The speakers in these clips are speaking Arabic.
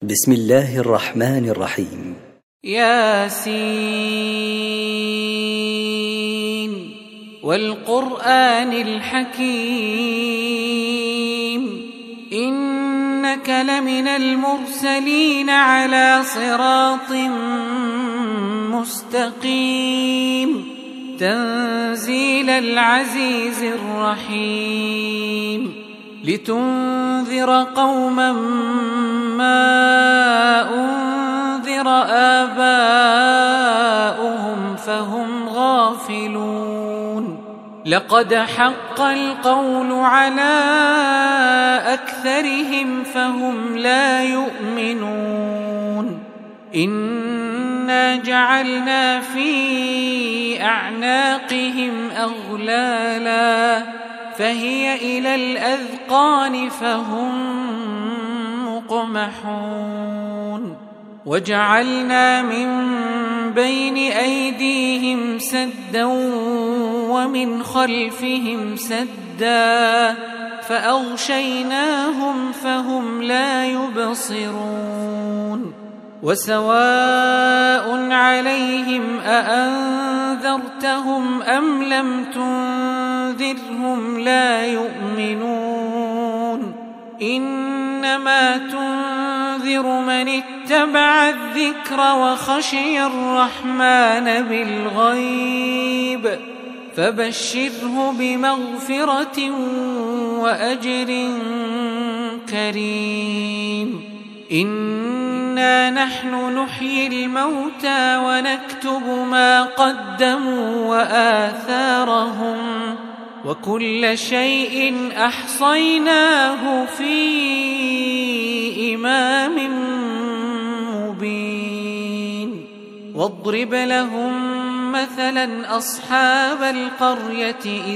بسم الله الرحمن الرحيم. ياسين والقرآن الحكيم إنك لمن المرسلين على صراط مستقيم تنزيل العزيز الرحيم لتنذر قوما ما أنذر آباؤهم فهم غافلون لقد حق القول على أكثرهم فهم لا يؤمنون إنا جعلنا في أعناقهم أغلالا فهي إلى الأذقان فهم مقمحون وجعلنا من بين أيديهم سدا ومن خلفهم سدا فأغشيناهم فهم لا يبصرون وسواء عليهم أأنذرتهم أم لم تنذرهم لا يؤمنون إنما تنذر من اتبع الذكر وخشي الرحمن بالغيب فبشره بمغفرة وأجر كريم إنا نحن نحيي الموتى ونكتب ما قدموا وآثارهم وكل شيء أحصيناه في إمام مبين واضرب لهم مثلا أصحاب القرية إذ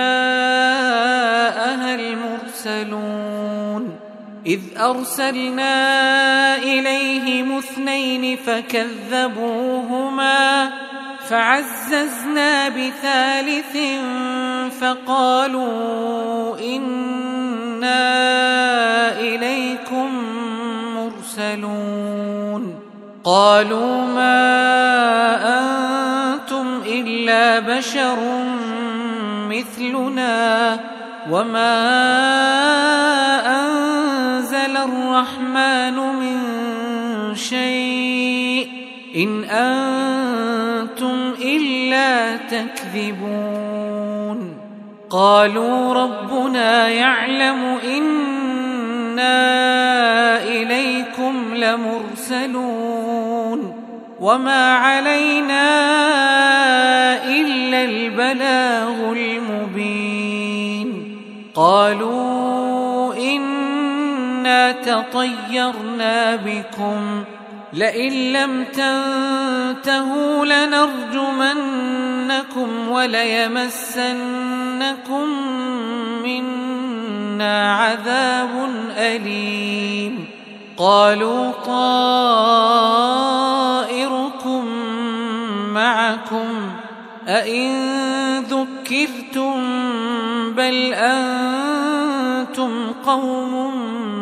جاءها المرسلون إذ أرسلنا إليهم اثنين فكذبوهما فعززنا بثالث فقالوا إنا إليكم مرسلون قالوا ما أنتم إلا بشر مثلنا وما أنزل الرحمن من شيء إن أنتم إلا تكذبون قالوا ربنا يعلم إنا إليكم لمرسلون وما علينا إلا البلاغ المبين قالوا إنا تطيرنا بكم لئن لم تنتهوا لنرجمنكم وليمسنكم منا عذاب أليم قالوا طائركم معكم أئن ذكرتم بل أنتم قوم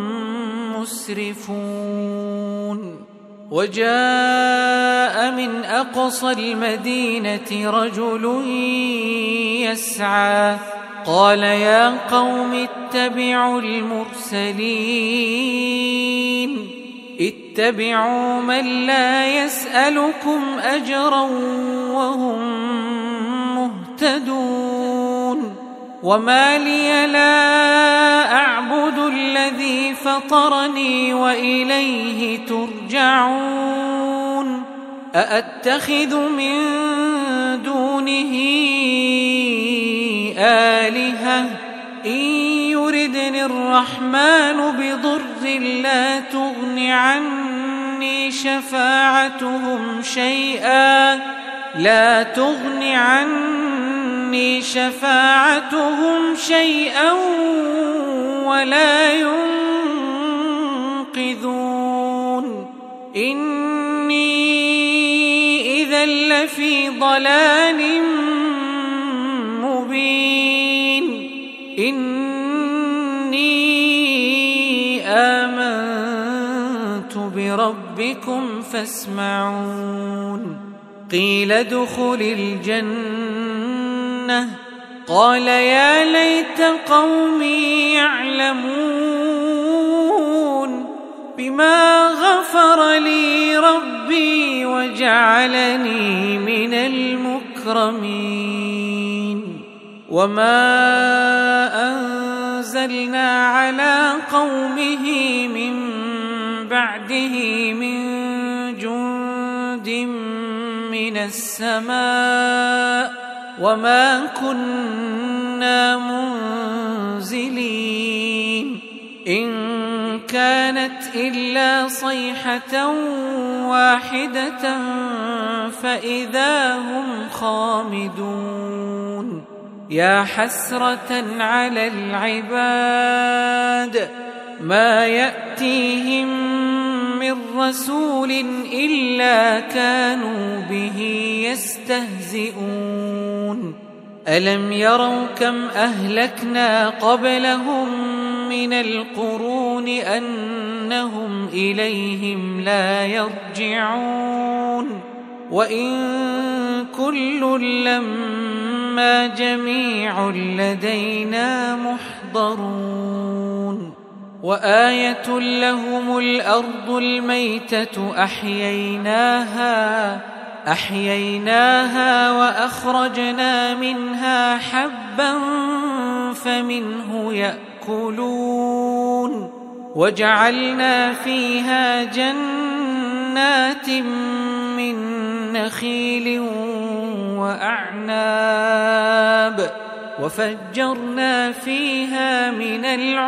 مسرفون وجاء من أقصى المدينة رجل يسعى قال يا قوم اتبعوا المرسلين اتبعوا من لا يسألكم أجرا وهم مهتدون وما لي لا أعبد الذي فطرني وإليه ترجعون أأتخذ من دونه آلهة إن يردني الرحمن بضر لا تغن عني شفاعتهم شيئا ولا ينقذون إني إذا لفي ضلال مبين إني آمنت بربكم فاسمعون قيل ادخل الجنة قال يا ليت قومي يعلمون بما غفر لي ربي وجعلني من المكرمين وما أنزلنا على قومه من بعده من جند من السماء وما كنا منزلين إن كانت إلا صيحة واحدة فإذا هم خامدون يا حسرة على العباد ما يأتيهم من رسول إلا كانوا به يستهزئون ألم يروا كم أهلكنا قبلهم من القرون أنهم إليهم لا يرجعون وإن كل لما جميع لدينا محضرون وآية لهم الأرض الميتة أحييناها وأخرجنا منها حبا فمنه يأكلون وجعلنا فيها جنات من نخيل وأعناب وفجرنا فيها من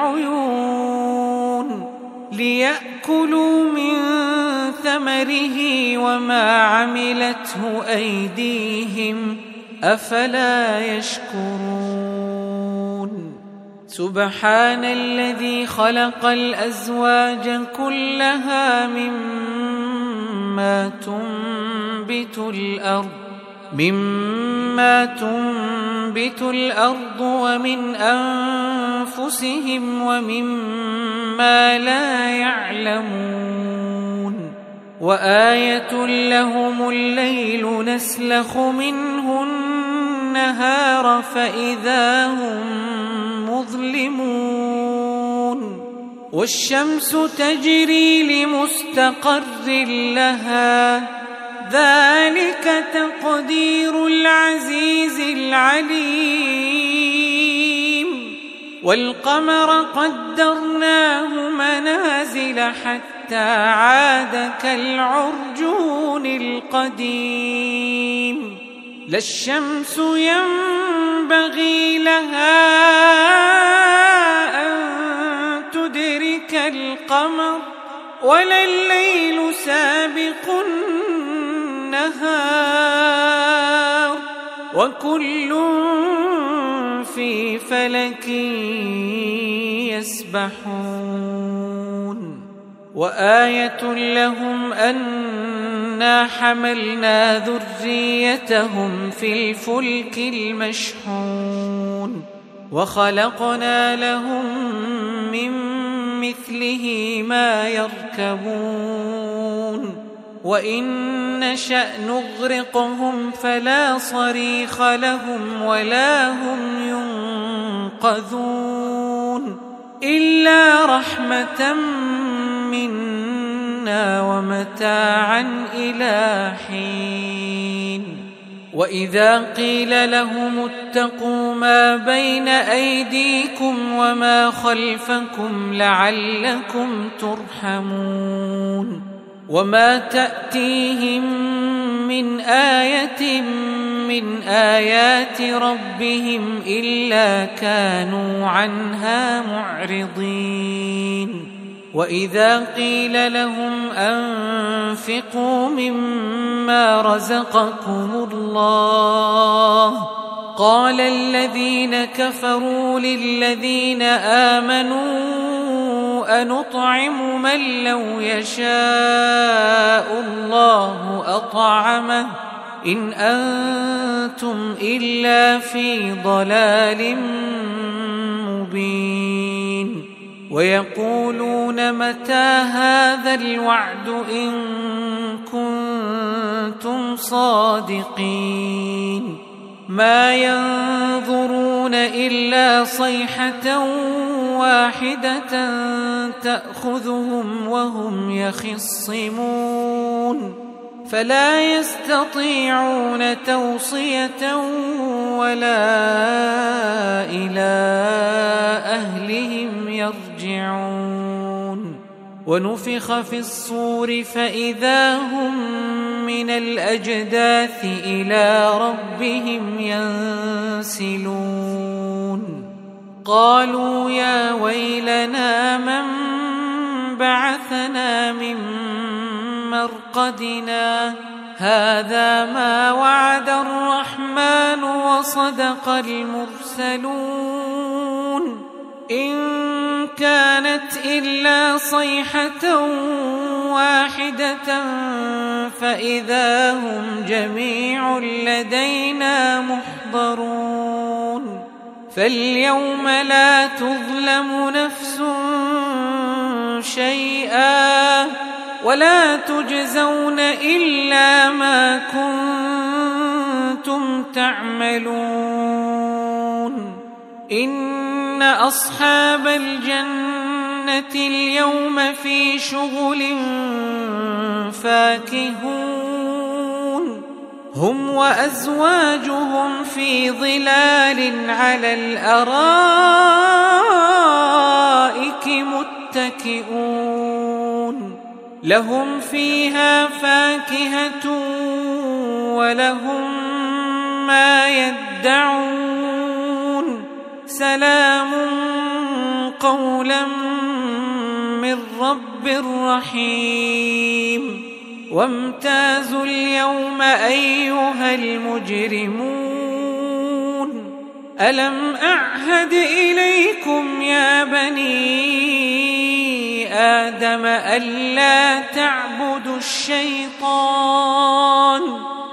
العيون ليأكلوا من ثمره وما عملته أيديهم أفلا يشكرون سبحان الذي خلق الأزواج كلها مما تنبت الأرض ومن أنفسهم ومما لا يعلمون وآية لهم الليل نسلخ منه النهار فإذا هم مظلمون والشمس تجري لمستقر لها ذلك تقدير العزيز العليم والقمر قدرناه منازل حتى عاد كالعرجون القديم لا الشمس ينبغي لها أن تدرك القمر ولا الليل سابق النهار وكل في فلك يسبحون وآية لهم أنا حملنا ذريتهم في الفلك المشحون وخلقنا لهم من مثله ما يركبون وإن نشأ نغرقهم فلا صريخ لهم ولا هم ينقذون إلا رحمة منا ومتاعا إلى حين وإذا قيل لهم اتقوا ما بين أيديكم وما خلفكم لعلكم ترحمون وما تأتيهم من آية من آيات ربهم إلا كانوا عنها معرضين وإذا قيل لهم أنفقوا مما رزقكم الله قال الذين كفروا للذين آمنوا أنطعم من لو يشاء الله أطعمه إن أنتم إلا في ضلال مبين ويقولون متى هذا الوعد إن كنتم صادقين ما ينظرون إلا صيحة واحدة تأخذهم وهم يخصمون فلا يستطيعون توصية ولا إلى أهلهم يرجعون ونفخ في الصور فإذا هم من الأجداث إلى ربهم ينسلون قالوا يا ويلنا من بعثنا من مرقدنا هذا ما وعد الرحمن وصدق المرسلون إن كانت إلا صيحة واحدة فإذا هم جميع لدينا محضرون فاليوم لا تظلم نفس شيئا ولا تجزون إلا ما كنتم تعملون إن أصحاب الجنة اليوم في شغل فاكهون هم وأزواجهم في ظلال على الأرائك متكئون لهم فيها فاكهة ولهم ما يدعون سلام قولا من رب رحيم وامتازوا اليوم أيها المجرمون ألم أعهد إليكم يا بني آدم ألا تعبدوا الشيطان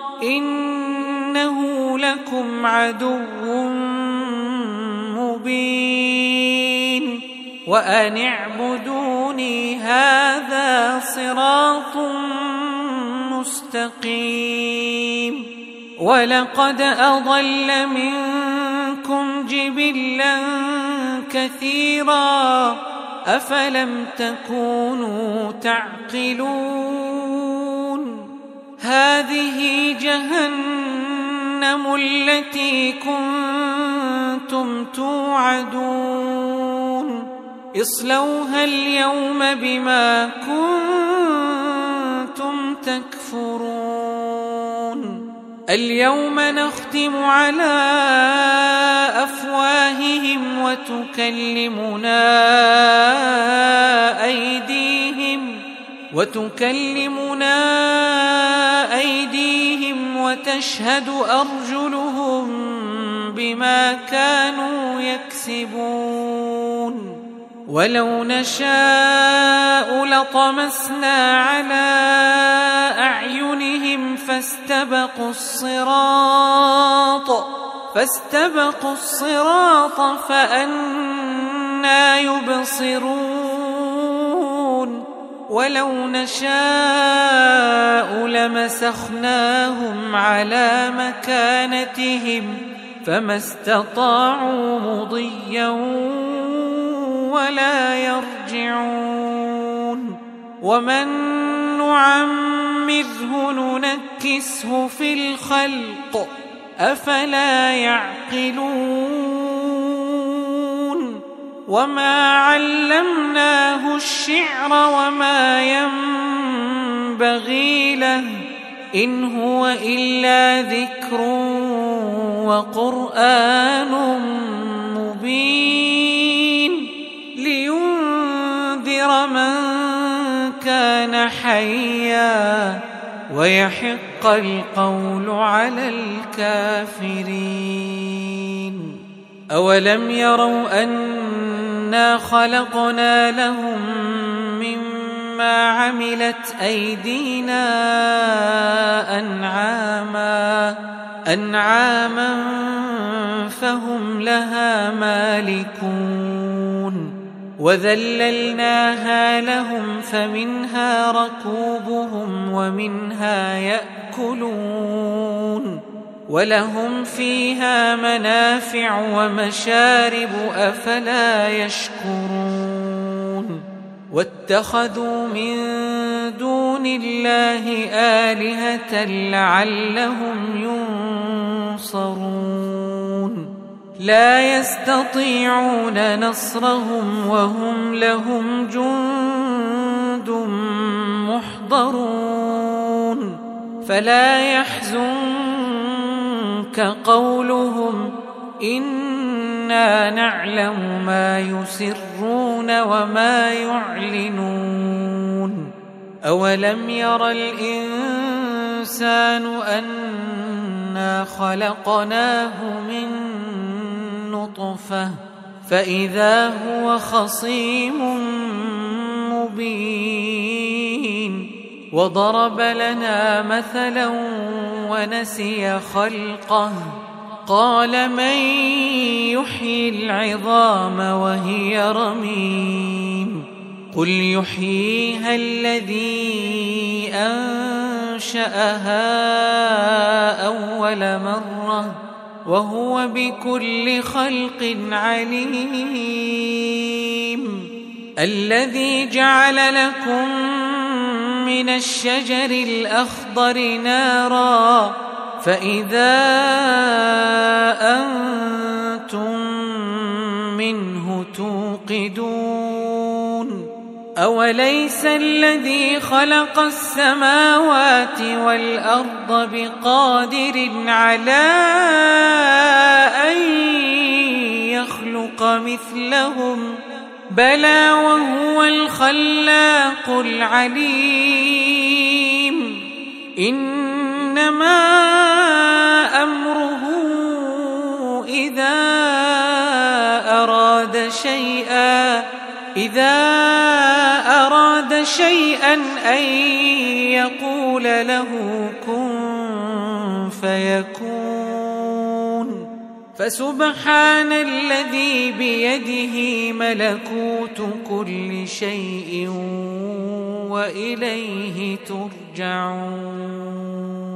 إنه لكم عدو مبين وأن اعبدوني هذا صراط مستقيم ولقد أضل منكم جبلا كثيرا أفلم تكونوا تعقلون هذه جهنم التي كنتم توعدون اصلوها اليوم بما كنتم تكفرون اليوم نختم على أفواههم وتكلمنا أيديهم وتشهد أرجلهم بما كانوا يكسبون ولو نشاء لطمسنا على أعينهم فاستبقوا الصراط فأنى يبصرون ولو نشاء لمسخناهم على مكانتهم فما استطاعوا مضيا ولا يرجعون ومن نعمره ننكسه في الخلق أفلا يعقلون وما علمناه الشعر وما ينبغي له إن هو إلا ذكر وقرآن مبين لينذر من كان حيا ويحق القول على الكافرين أولم يروا أنا خلقنا لهم مما عملت أيدينا أنعاما فهم لها مالكون وذللناها لهم فمنها ركوبهم ومنها يأكلون ولهم فيها منافع ومشارب أفلا يشكرون واتخذوا من دون الله آلهة لعلهم ينصرون لا يستطيعون نصرهم وهم لهم جند محضرون فلا يحزنك قولهم إنا نعلم ما يسرون وما يعلنون أولم ير الإنسان أنا خلقناه من نطفة فإذا هو خصيم مبين وضرب لنا مثلا ونسي خلقه قال من يحيي العظام وهي رميم قل يحييها الذي أنشأها أول مرة وهو بكل خلق عليم الذي جعل لكم من الشجر الأخضر نارا فإذا أنتم منه توقدون أوليس الذي خلق السماوات والأرض بقادر على أن يخلق مثلهم بلى وهو الخلاق العليم إنما أمره إذا أراد شيئا أن يقول له كن فيكون فسبحان الذي بيده ملكوت كل شيء وإليه ترجعون